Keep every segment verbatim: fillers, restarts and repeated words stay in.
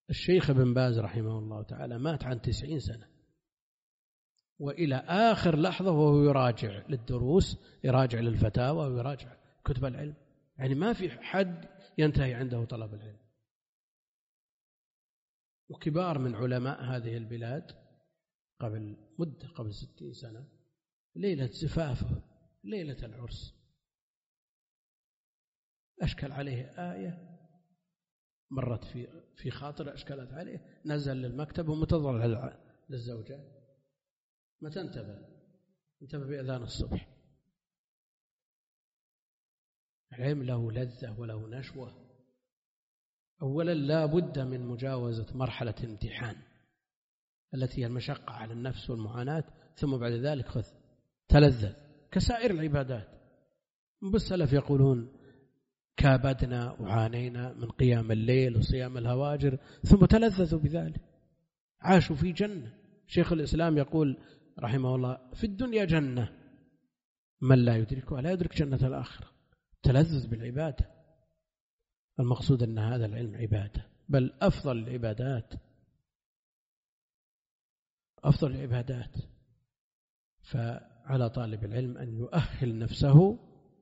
الشيخ ابن باز رحمه الله تعالى مات عن تسعين سنة، وإلى آخر لحظة وهو يراجع للدروس، يراجع للفتاوى ويراجع كتب العلم. يعني ما في حد ينتهي عنده طلب العلم. وكبار من علماء هذه البلاد قبل مدة، قبل ستين سنة، ليلة زفافه، ليلة العرس، أشكل عليه آية مرت في في خاطر أشكلت عليه، نزل للمكتب ومتضرع للزوجة، متى انتبه؟ انتبه بأذان الصبح. العلم له لذة وله نشوة. أولا لا بد من مجاوزة مرحلة الامتحان التي هي المشقة على النفس والمعاناة، ثم بعد ذلك خذ تلذذ كسائر العبادات. بالسلف يقولون كابدنا وعانينا من قيام الليل وصيام الهواجر ثم تلذذوا بذلك، عاشوا في جنة. شيخ الإسلام يقول رحمه الله في الدنيا جنة من لا يدركها لا يدرك جنة الآخرة. تلذذ بالعبادة. المقصود أن هذا العلم عبادة، بل أفضل العبادات، أفضل العبادات. فعلى طالب العلم أن يؤهل نفسه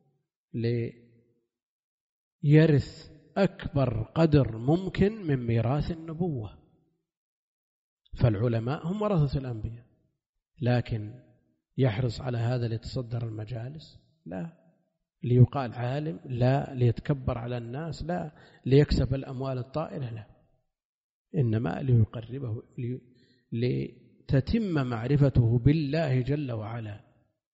ليرث أكبر قدر ممكن من ميراث النبوة. فالعلماء هم ورثة الأنبياء، لكن يحرص على هذا ليتصدر المجالس؟ لا. ليقال عالم؟ لا. ليتكبر على الناس؟ لا. ليكسب الأموال الطائلة؟ لا. إنما ليقربه، لتتم معرفته بالله جل وعلا،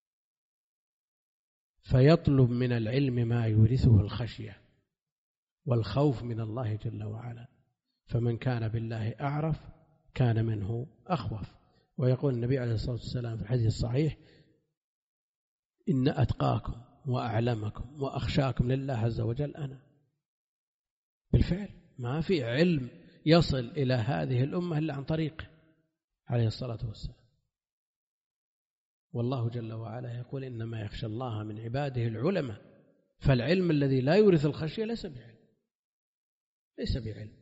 فيطلب من العلم ما يورثه الخشية والخوف من الله جل وعلا. فمن كان بالله أعرف كان منه أخوف. ويقول النبي عليه الصلاة والسلام في الحديث الصحيح إن أتقاكم وأعلمكم وأخشاكم لله عز وجل أنا. بالفعل ما في علم يصل إلى هذه الأمة إلا عن طريقه عليه الصلاة والسلام. والله جل وعلا يقول إنما يخشى الله من عباده العلماء. فالعلم الذي لا يورث الخشية ليس بعلم، ليس بعلم.